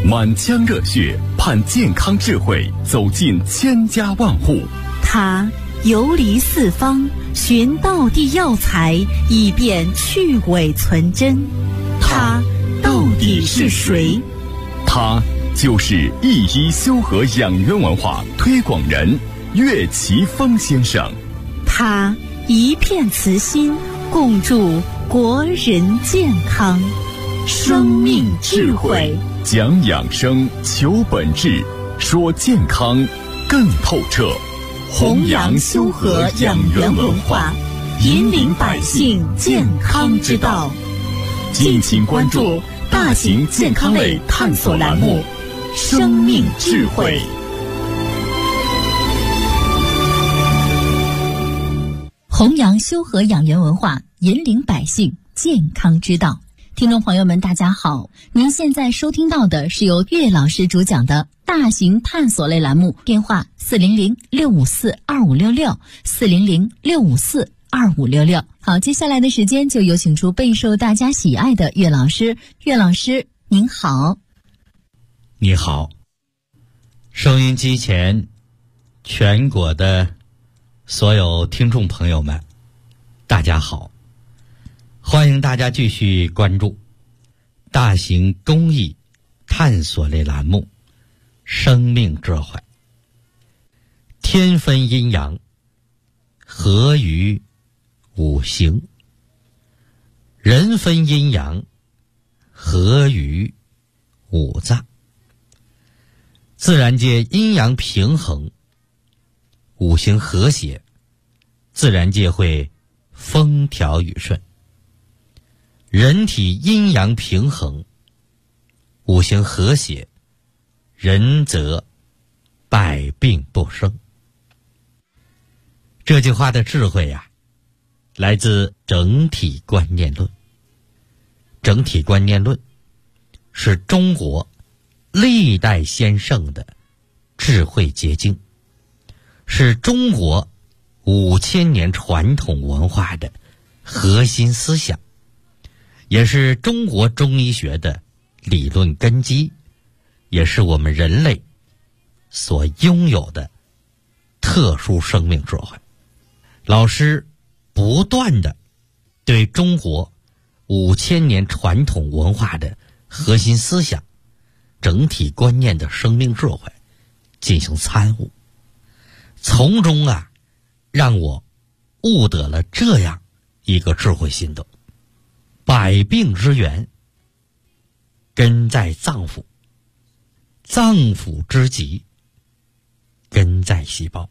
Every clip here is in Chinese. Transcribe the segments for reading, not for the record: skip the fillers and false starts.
满腔热血盼健康智慧走进千家万户。 他游离四方，寻道地药材，以便去伪存真。他到底是谁？ 他就是一一修和养元文化推广人岳奇峰先生。 他一片慈心，共筑国人健康。生命智慧， 讲养生，求本质，说健康更透彻。 弘扬修和养元文化，引领百姓健康之道。 敬请关注大型健康类探索栏目《生命智慧》。 弘扬修和养元文化，引领百姓健康之道。听众朋友们，大家好，您现在收听到的是由岳老师主讲的大型探索类栏目，电话400-654-2566，400-654-2566。好，接下来的时间就有请出备受大家喜爱的岳老师。岳老师您好。 你好，收音机前全国的所有听众朋友们，大家好，欢迎大家继续关注大型公益探索类栏目《生命智慧》。天分阴阳，合于五行；人分阴阳，合于五脏。自然界阴阳平衡，五行和谐，自然界会风调雨顺。人体阴阳平衡，五行和谐，人则百病不生。这句话的智慧呀，来自整体观念论。整体观念论是中国历代先圣的智慧结晶，是中国5000年传统文化的核心思想，也是中国中医学的理论根基，也是我们人类所拥有的特殊生命智慧。老师不断地对中国5000年传统文化的核心思想、整体观念的生命智慧进行参悟，从中让我悟得了这样一个智慧心得：百病之源根在脏腑，脏腑之疾根在细胞。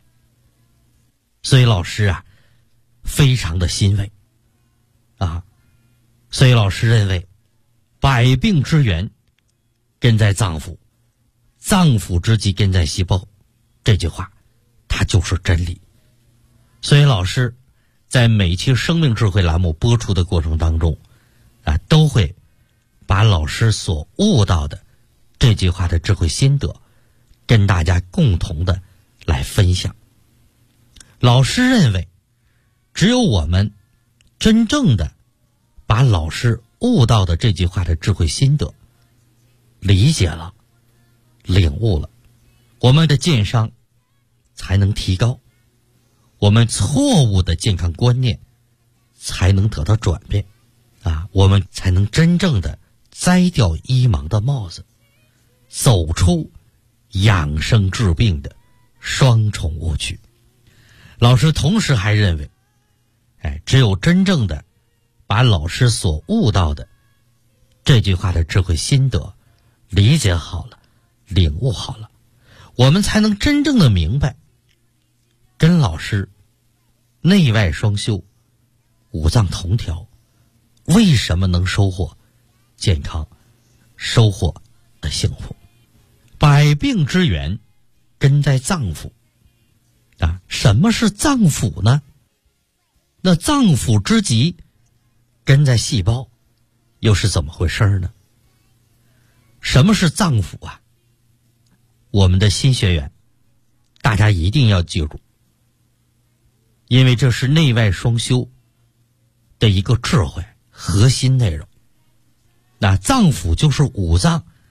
所以老师非常的欣慰所以老师认为百病之源根在脏腑，脏腑之疾根在细胞，这句话它就是真理。所以老师在每期生命智慧栏目播出的过程当中都会把老师所悟到的这句话的智慧心得跟大家共同的来分享。老师认为，只有我们真正的把老师悟到的这句话的智慧心得理解了、领悟了，我们的健商才能提高，我们错误的健康观念才能得到转变我们才能真正的摘掉医盲的帽子，走出养生治病的双重误区。老师同时还认为，只有真正的把老师所悟到的这句话的智慧心得理解好了、领悟好了，我们才能真正的明白，跟老师内外双修、五脏同调，为什么能收获健康、收获的幸福。百病之源根在脏腑什么是脏腑呢？那脏腑之疾根在细胞，又是怎么回事呢？什么是脏腑我们的新学员大家一定要记住，因为这是内外双修的一个智慧核心内容。那脏腑就是五脏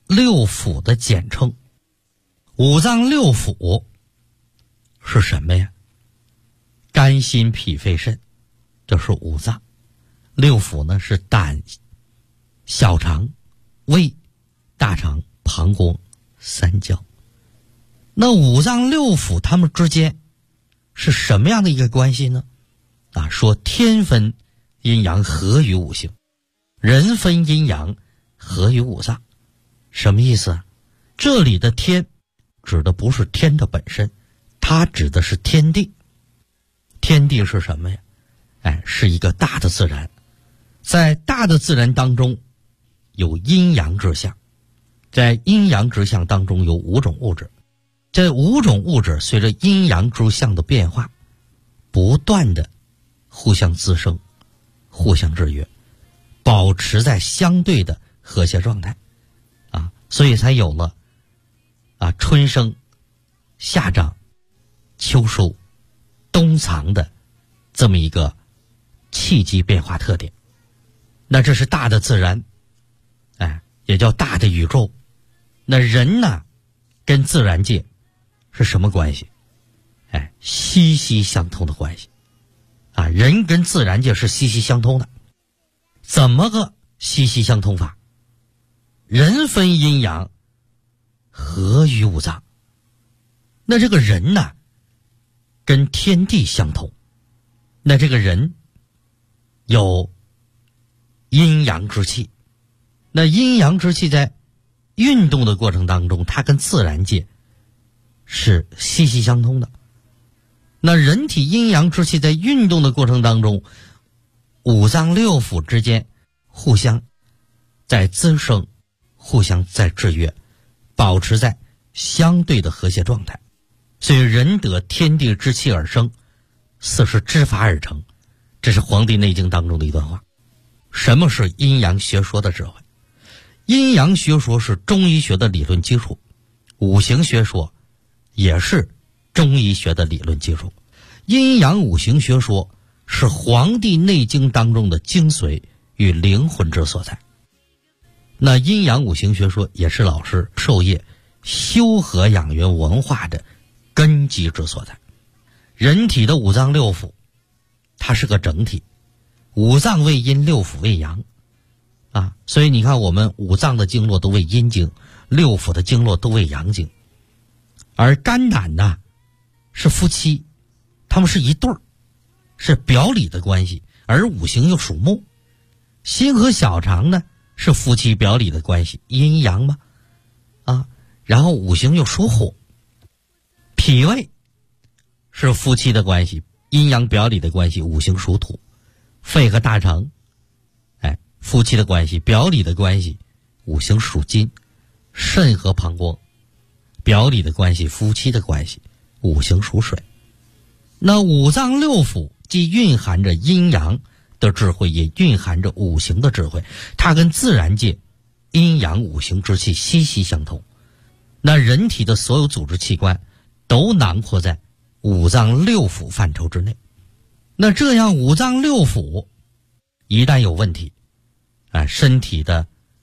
六腑的简称。五脏六腑是什么呀？肝心脾肺肾，这是五脏。六腑呢是胆、小肠、胃、大肠、膀胱、三焦。那五脏六腑它们之间是什么样的一个关系呢？说天分阴阳合于五行，人分阴阳合于五脏。什么意思啊？这里的天指的不是天的本身，它指的是天地。天地是什么呀？是一个大的自然。在大的自然当中有阴阳之象，在阴阳之象当中有五种物质，这五种物质随着阴阳之象的变化不断的互相滋生，互相制约，保持在相对的和谐状态所以才有了春生、夏长、秋收、冬藏的这么一个气机变化特点。那这是大的自然，也叫大的宇宙。那人呢，跟自然界是什么关系？息息相通的关系人跟自然界是息息相通的。怎么个息息相通法？人分阴阳合于五脏。那这个人呢，跟天地相通。那这个人有阴阳之气，那阴阳之气在运动的过程当中，它跟自然界是息息相通的。那人体阴阳之气在运动的过程当中，五脏六腑之间互相在滋生，互相在制约，保持在相对的和谐状态。所以人得天地之气而生，四时之法而成。这是《黄帝内经》当中的一段话。什么是阴阳学说的智慧？阴阳学说是中医学的理论基础，五行学说也是中医学的理论基础。阴阳五行学说是《黄帝内经》当中的精髓与灵魂之所在。那阴阳五行学说也是老师授业修和养元文化的根基之所在。人体的五脏六腑它是个整体，五脏为阴，六腑为阳所以你看我们五脏的经络都为阴经，六腑的经络都为阳经。而肝胆呢是夫妻，他们是一对儿，是表里的关系，而五行又属木。心和小肠呢是夫妻表里的关系，阴阳嘛然后五行又属火。脾胃是夫妻的关系，阴阳表里的关系，五行属土。肺和大肠夫妻的关系，表里的关系，五行属金。肾和膀胱表里的关系，夫妻的关系，五行属水。那五脏六腑既蕴含着阴阳的智慧，也蕴含着五行的智慧，它跟自然界阴阳五行之气息息相通。那人体的所有组织器官都囊括在五脏六腑范畴之内。那这样五脏六腑一旦有问题身体的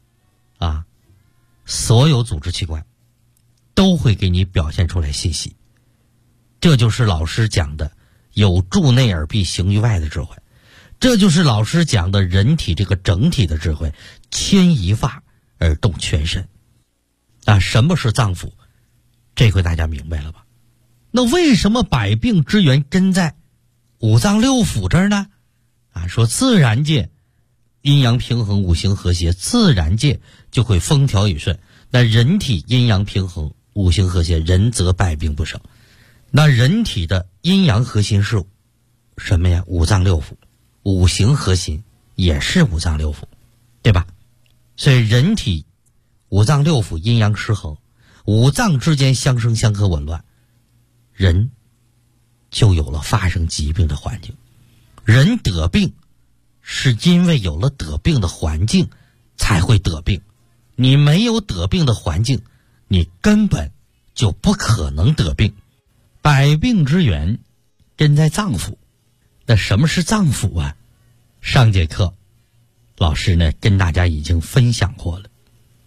所有组织器官都会给你表现出来信息。这就是老师讲的有助内而必行于外的智慧，这就是老师讲的人体这个整体的智慧，牵一发而动全身什么是脏腑？这回大家明白了吧？那为什么百病之源根在五脏六腑这儿呢？说自然界阴阳平衡，五行和谐，自然界就会风调雨顺。那人体阴阳平衡，五行和谐，人则百病不生。那人体的阴阳核心是什么呀？五脏六腑。五行核心也是五脏六腑，对吧？所以人体五脏六腑阴阳失衡，五脏之间相生相克紊乱，人就有了发生疾病的环境。人得病是因为有了得病的环境才会得病，你没有得病的环境，你根本就不可能得病。百病之源根在脏腑。那什么是脏腑啊？上节课老师呢跟大家已经分享过了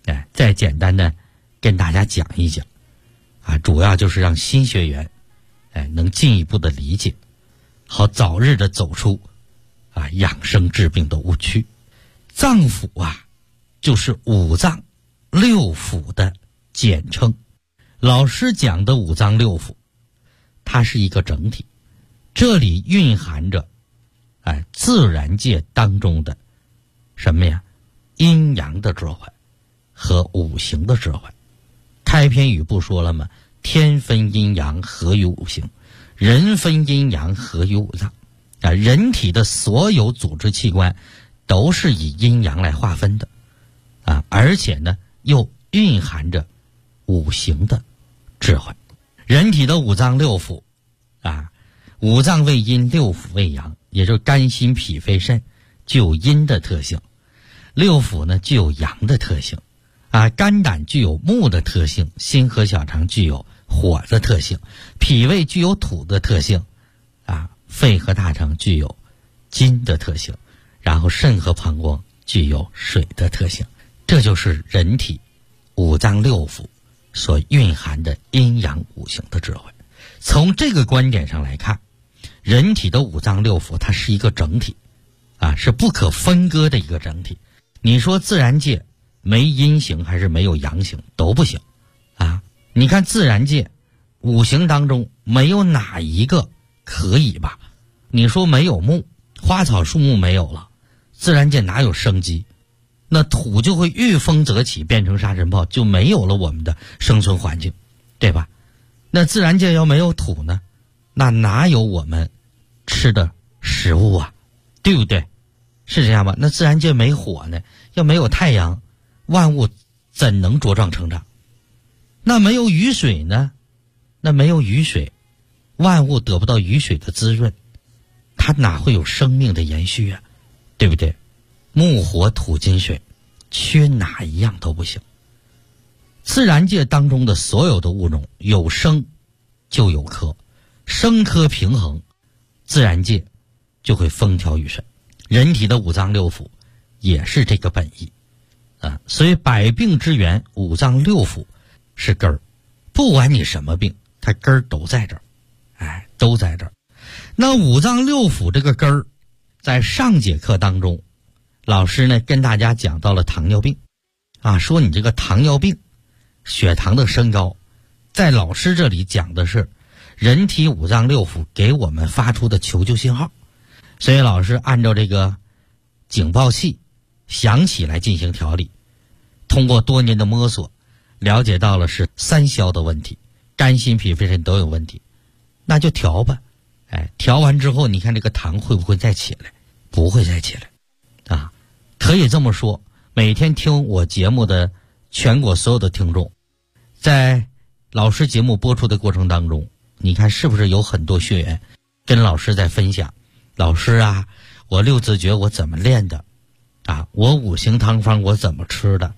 再简单的跟大家讲一讲主要就是让新学员能进一步的理解，好早日的走出养生治病的误区。脏腑就是五脏六腑的简称。老师讲的五脏六腑，它是一个整体，这里蕴含着自然界当中的什么呀？阴阳的智慧和五行的智慧。开篇语不说了吗？天分阴阳，合于五行；人分阴阳，合于五脏。人体的所有组织器官都是以阴阳来划分的而且呢又蕴含着五行的智慧。人体的五脏六腑五脏为阴，六腑为阳，也就是肝心脾肺肾具有阴的特性，六腑呢具有阳的特性肝胆具有木的特性，心和小肠具有火的特性，脾胃具有土的特性肺和大肠具有金的特性，然后肾和膀胱具有水的特性。这就是人体五脏六腑所蕴含的阴阳五行的智慧。从这个观点上来看，人体的五脏六腑它是一个整体是不可分割的一个整体。你说自然界没阴行还是没有阳行都不行你看自然界五行当中没有哪一个可以吧？你说没有木，花草树木没有了，自然界哪有生机？那土就会遇风则起，变成沙尘暴，就没有了我们的生存环境，对吧？那自然界要没有土呢，那哪有我们吃的食物对不对？是这样吧？那自然界没火呢，要没有太阳，万物怎能茁壮成长？那没有雨水呢？那没有雨水，万物得不到雨水的滋润，它哪会有生命的延续对不对？木火土金水，缺哪一样都不行。自然界当中的所有的物种，有生就有克，生克平衡，自然界就会风调雨顺。人体的五脏六腑也是这个本意所以百病之源，五脏六腑是根儿，不管你什么病，它根儿都在这儿都在这儿。那五脏六腑这个根儿，在上节课当中，老师呢跟大家讲到了糖尿病说你这个糖尿病血糖的升高，在老师这里讲的是人体五脏六腑给我们发出的求救信号。所以老师按照这个警报器响起来进行调理，通过多年的摸索了解到了是三消的问题，肝心脾肺肾都有问题，那就调吧调完之后，你看这个糖会不会再起来？不会再起来可以这么说，每天听我节目的全国所有的听众，在老师节目播出的过程当中，你看是不是有很多学员跟老师在分享，老师我六字诀我怎么练的我五行汤方我怎么吃的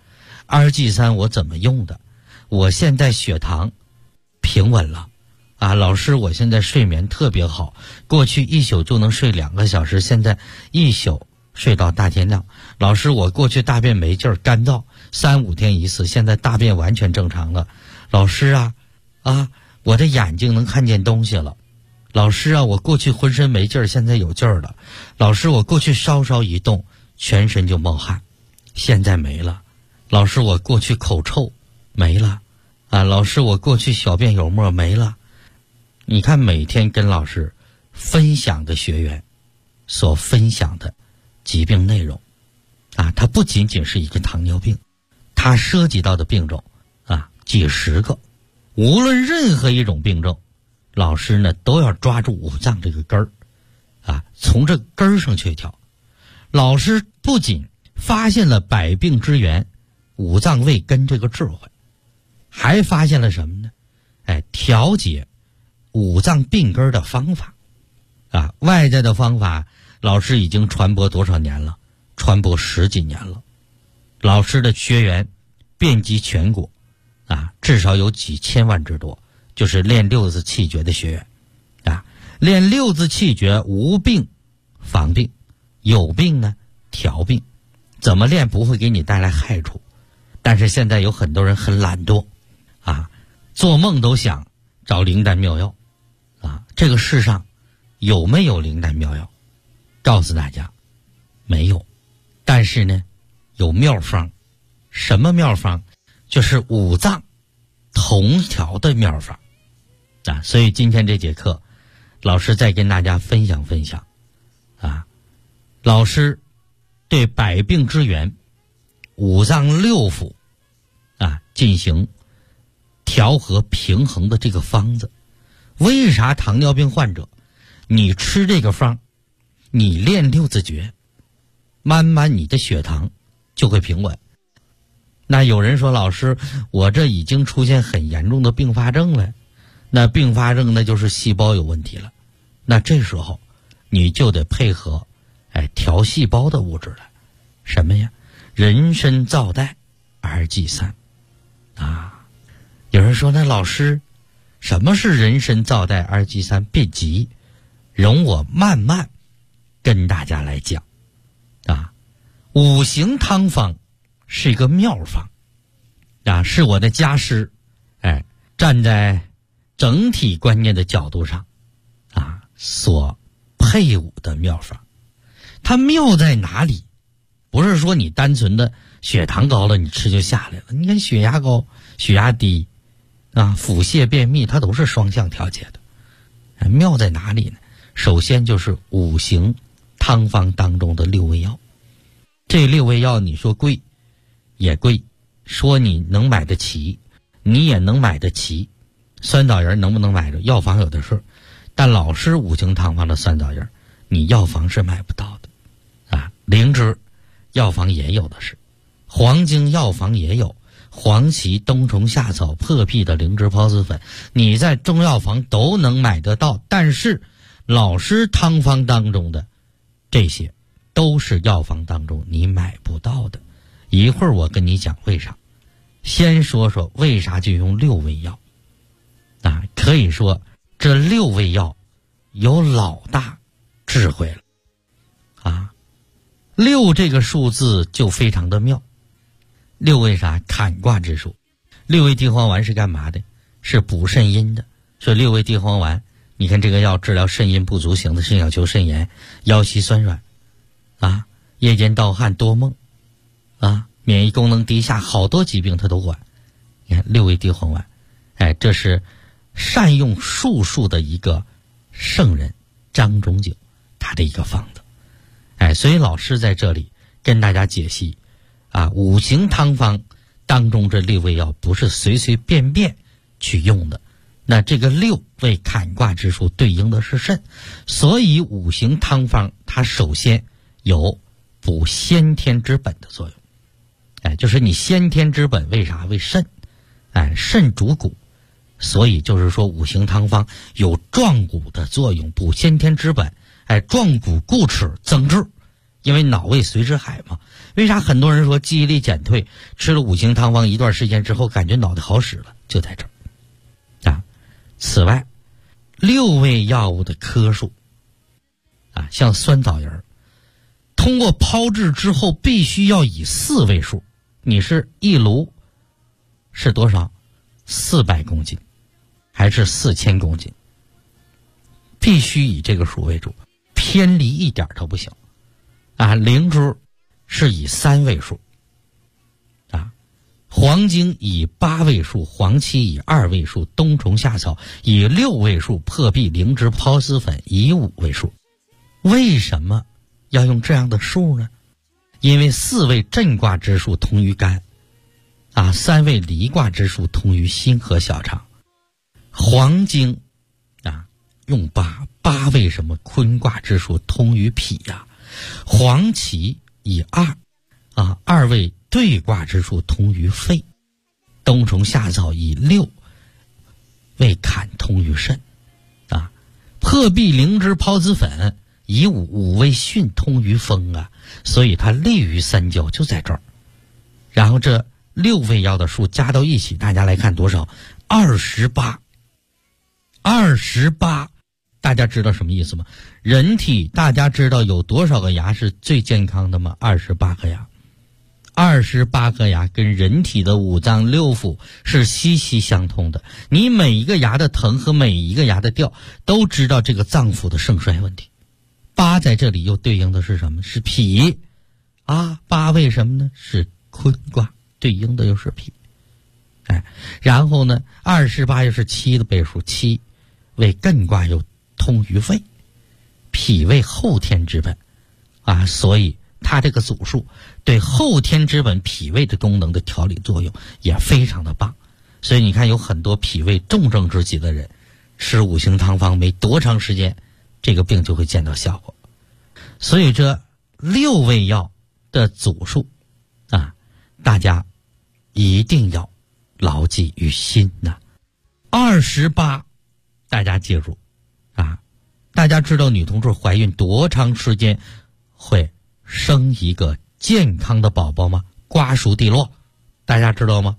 ，2G3我怎么用的，我现在血糖平稳了老师我现在睡眠特别好，过去一宿就能睡2个小时，现在一宿睡到大天亮。老师我过去大便没劲儿，干燥3-5天一次，现在大便完全正常了。老师我的眼睛能看见东西了。老师我过去浑身没劲儿，现在有劲儿了。老师我过去稍稍一动全身就冒汗，现在没了。老师我过去口臭没了老师我过去小便有沫没了。你看每天跟老师分享的学员所分享的疾病内容它不仅仅是一个糖尿病，它涉及到的病种几十个。无论任何一种病症，老师呢都要抓住五脏这个根儿从这根儿上去调。老师不仅发现了百病之源五脏未根这个智慧，还发现了什么呢？调节五脏病根的方法外在的方法老师已经传播多少年了？传播10几年了。老师的学员遍及全国至少有几千万之多，就是练六字气诀的学员练六字气诀，无病防病，有病呢调病。怎么练不会给你带来害处？ 但是现在有很多人很懒惰啊，做梦都想找灵丹妙药啊。这个世上有没有灵丹妙药？告诉大家没有，但是呢有妙方。什么妙方？就是五脏同调的妙法啊。所以今天这节课老师再跟大家分享分享啊，老师对百病之源五脏六腑啊进行调和平衡的这个方子。为啥糖尿病患者你吃这个方，你练六字诀，慢慢你的血糖就会平稳。那有人说，老师，我这已经出现很严重的并发症了，那并发症那就是细胞有问题了，那这时候你就得配合调细胞的物质了。什么呀？人参皂苷2G3啊。有人说，那老师，什么是人参皂苷2G3？别急，容我慢慢跟大家来讲啊。五行汤方是一个妙方啊，是我的家师站在整体观念的角度上啊所配伍的妙方。它妙在哪里？不是说你单纯的血糖高了你吃就下来了，你看血压高血压低啊，腹泻便秘它都是双向调节的。妙在哪里呢？首先就是五行汤方当中的六味药。这六味药你说贵也贵，说你能买得起你也能买得起。酸枣仁能不能买着？药房有的是，但老师五行汤方的酸枣仁你药房是买不到的啊。灵芝药房也有的是，黄精药房也有，黄芪、冬虫夏草、破壁的灵芝孢子粉你在中药房都能买得到。但是老师汤方当中的这些都是药房当中你买不到的。一会儿我跟你讲为啥。先说说为啥就用六味药啊？可以说这六味药有老大智慧了啊。六这个数字就非常的妙。六为啥？坎卦之数。六味地黄丸是干嘛的？是补肾阴的。所以六味地黄丸，你看这个药治疗肾阴不足型的肾小球肾炎、腰膝酸软啊、夜间盗汗、多梦啊、免疫功能低下，好多疾病它都管。你看六味地黄丸，这是善用术数的一个圣人张仲景他的一个方子。所以老师在这里跟大家解析啊，五行汤方当中这六味药不是随随便便去用的。那这个六为坎卦之数对应的是肾，所以五行汤方它首先有补先天之本的作用。就是你先天之本为啥？为肾。肾主骨，所以就是说五行汤方有壮骨的作用，补先天之本，壮骨固齿增智，因为脑胃随之海嘛。为啥很多人说记忆力减退，吃了五行汤方一段时间之后感觉脑袋好使了？就在这儿啊。此外，六味药物的颗数啊，像酸枣仁，通过炮制之后必须要以4位数。你是一炉是多少？400公斤还是4000公斤？必须以这个数为主，偏离一点都不行啊。灵芝是以3位数啊，黄精以8位数，黄芪以2位数，冬虫夏草以6位数，破壁灵芝孢子粉以5位数。为什么要用这样的数呢？因为4位震卦之数通于肝啊，3位离卦之数通于心和小肠。黄精啊用8位什么坤卦之数通于脾呀。黄芪以2位兑卦之数通于肺。冬虫夏草以6位坎通于肾啊。破壁灵芝孢子粉以5位巽通于风啊，所以它利于三焦，就在这儿。然后这6味药的数加到一起，大家来看多少？28。大家知道什么意思吗？人体大家知道有多少个牙是最健康的吗？28个牙。 28颗牙跟人体的五脏六腑是息息相通的，你每一个牙的疼和每一个牙的掉都知道这个脏腑的盛衰问题。8在这里又对应的是什么？是脾啊，8为什么呢？是坤卦，对应的又是脾。然后呢28又是7的倍数，7为艮卦，又通于肺，脾为后天之本啊，所以它这个组数对后天之本脾胃的功能的调理作用也非常的棒。所以你看有很多脾胃重症之疾的人吃五行汤方没多长时间，这个病就会见到效果。所以这6味药的组数啊，大家一定要牢记于心呐。28大家记住啊，大家知道女同志怀孕多长时间会生一个健康的宝宝吗？瓜熟蒂落，大家知道吗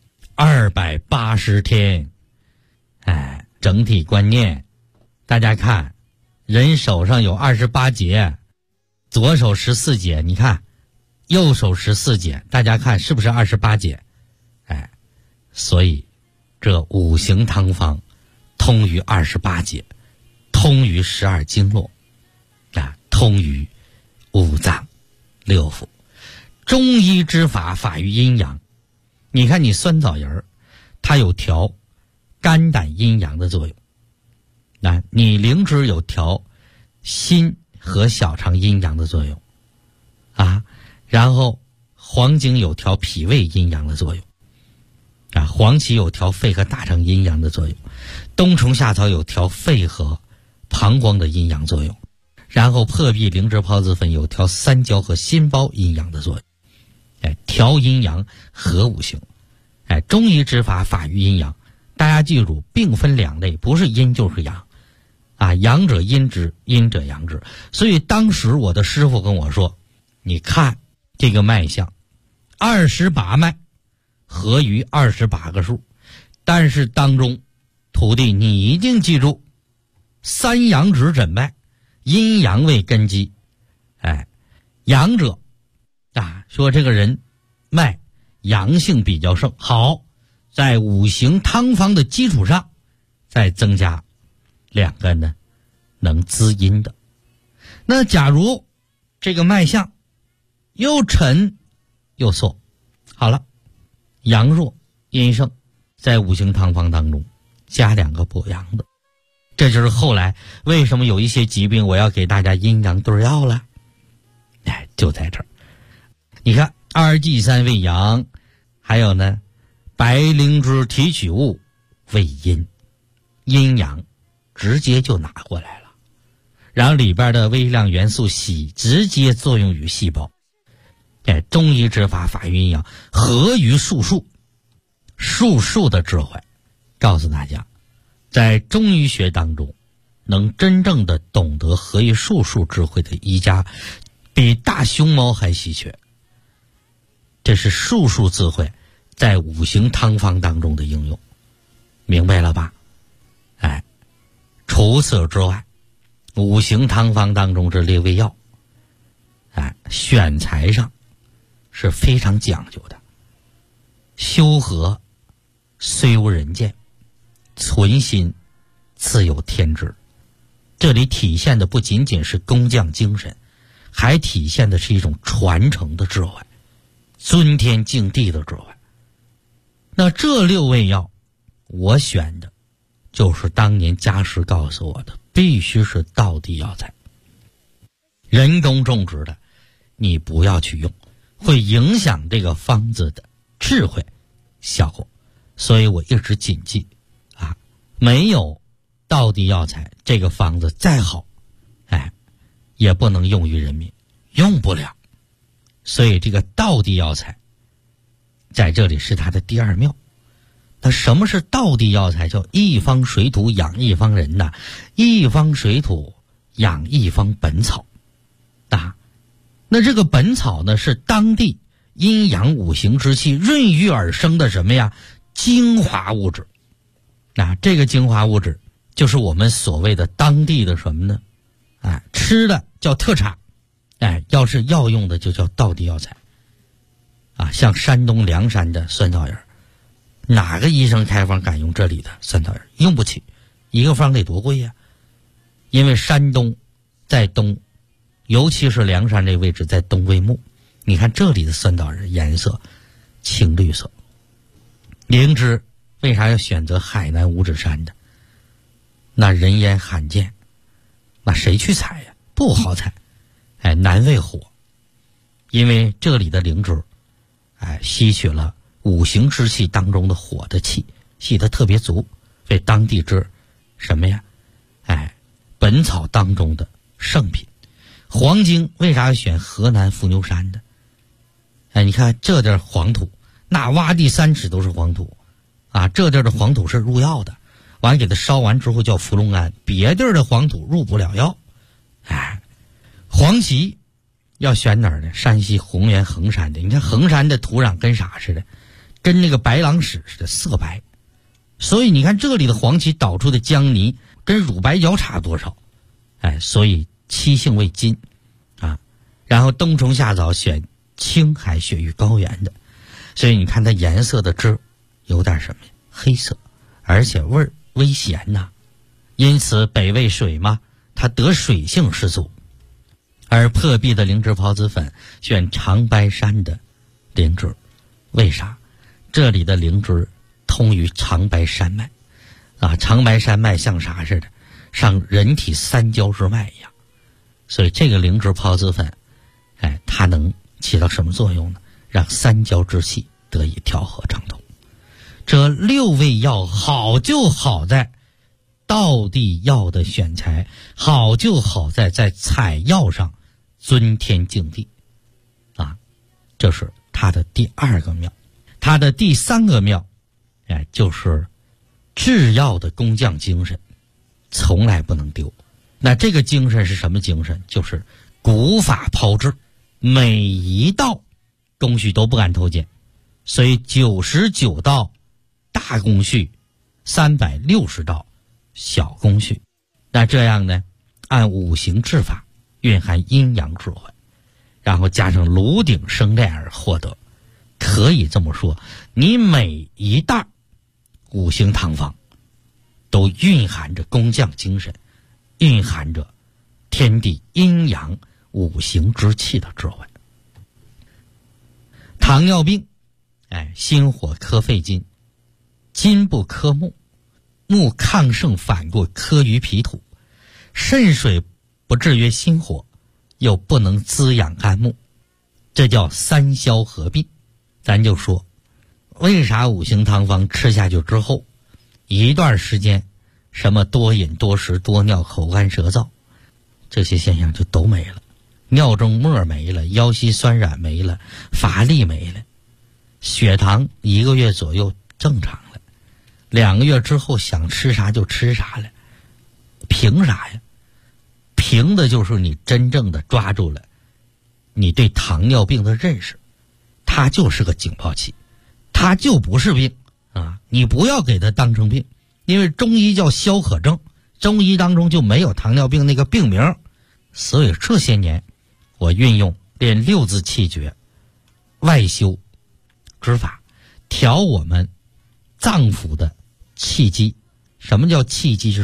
？280天。整体观念，大家看，人手上有28节，左手14节，你看，右手14节，大家看是不是28节？所以这五行汤方通于28节，通于12经络啊，通于五脏六腑。中医之法，法于阴阳。你看你酸枣仁它有调肝胆阴阳的作用，你灵芝有调心和小肠阴阳的作用啊，然后黄精有调脾胃阴阳的作用啊，黄芪有调肺和大肠阴阳的作用，冬虫夏草有调肺和膀胱的阴阳作用，然后破壁灵芝孢子粉有调三焦和心包阴阳的作用。调阴阳和五行。中医之法，法于阴阳。大家记住，并分两类，不是阴就是阳啊，阳者阴之，阴者阳之。所以当时我的师傅跟我说，你看这个脉象，28脉合于28个数，但是当中徒弟你一定记住，三阳指诊脉，阴阳为根基。阳者啊，说这个人脉阳性比较盛，好，在五行汤方的基础上再增加两个呢能滋阴的。那假如这个脉象又沉又缩，好了，阳弱阴盛，在五行汤方当中加两个补阳的。这就是后来为什么有一些疾病我要给大家阴阳对药了，就在这儿。你看2G3为阳，还有呢白灵芝提取物为阴，阴阳直接就拿过来了，然后里边的微量元素硒直接作用于细胞。中医之法，法于阴阳，合于术数。术数的智慧告诉大家，在中医学当中能真正的懂得合于术数智慧的医家比大熊猫还稀缺。这是术数智慧在五行汤方当中的应用，明白了吧？除此之外，五行汤方当中这6味药选材上是非常讲究的。修和虽无人见，存心自有天知。这里体现的不仅仅是工匠精神，还体现的是一种传承的智慧，尊天敬地的智慧。那这6味药我选的就是当年家师告诉我的，必须是道地药材，人工种植的你不要去用，会影响这个方子的智慧效果。所以我一直谨记没有道地药材，这个方子再好也不能用于人民，用不了。所以这个道地药材在这里是它的第2妙。那什么是道地药材？叫一方水土养一方人呐，一方水土养一方本草那这个本草呢，是当地阴阳五行之气润育而生的什么呀？精华物质。这个精华物质就是我们所谓的当地的什么呢？吃的叫特产，要是药用的就叫道地药材像山东凉山的酸枣仁，哪个医生开方敢用这里的酸枣仁？用不起，一个方得多贵呀！因为山东在东，尤其是凉山这位置在东魏墓，你看这里的酸枣仁颜色青绿色。灵芝为啥要选择海南五指山的？那人烟罕见，那谁去采呀？不好采，难为火。因为这里的灵芝吸取了五行之气当中的火的气，吸得特别足，为当地之什么呀？本草当中的圣品。黄精为啥要选河南伏牛山的？你看这地儿黄土，那洼地3尺都是黄土这地儿的黄土是入药的，完给它烧完之后叫伏龙胺，别地儿的黄土入不了药。黄芪要选哪儿呢？山西红原衡山的。你看衡山的土壤跟啥似的？跟那个白狼屎似的，色白。所以你看这里的黄芪导出的浆泥跟乳白角差多少？所以七性为金然后冬虫夏草选青海雪域高原的，所以你看它颜色的汁有点什么呀？黑色，而且味儿微咸呐。因此北魏水嘛，它得水性十足。而破壁的灵芝孢子粉选长白山的灵芝，为啥？这里的灵芝通于长白山脉长白山脉像啥似的？像人体三焦之脉一样。所以这个灵芝孢子粉它能起到什么作用呢？让三焦之气得以调和畅通。这6味药好就好在道地药的选材，好就好在采药上尊天敬地这是它的第2个妙。它的第3个妙就是制药的工匠精神从来不能丢。那这个精神是什么精神？就是古法炮制，每一道工序都不敢偷奸，所以99道大工序，360道小工序。那这样呢，按五行制法，蕴含阴阳智慧，然后加上炉鼎生炼而获得。可以这么说，你每一袋五行汤方都蕴含着工匠精神，蕴含着天地阴阳五行之气的智慧。糖尿病心火克肺金，金不克木，木抗盛反过克于脾土，肾水不制约心火，又不能滋养肝木，这叫三消合并。咱就说为啥五行汤方吃下去之后一段时间什么多饮多食多尿口干舌燥这些现象就都没了，尿中沫没了，腰膝酸软没了，乏力没了，血糖1个月左右正常了，2个月之后想吃啥就吃啥了。凭啥呀？凭的就是你真正的抓住了你对糖尿病的认识，它就是个警报器，它就不是病你不要给它当成病，因为中医叫消渴症，中医当中就没有糖尿病那个病名。所以这些年我运用练6字气诀外修之法，调我们脏腑的气机。什么叫气机之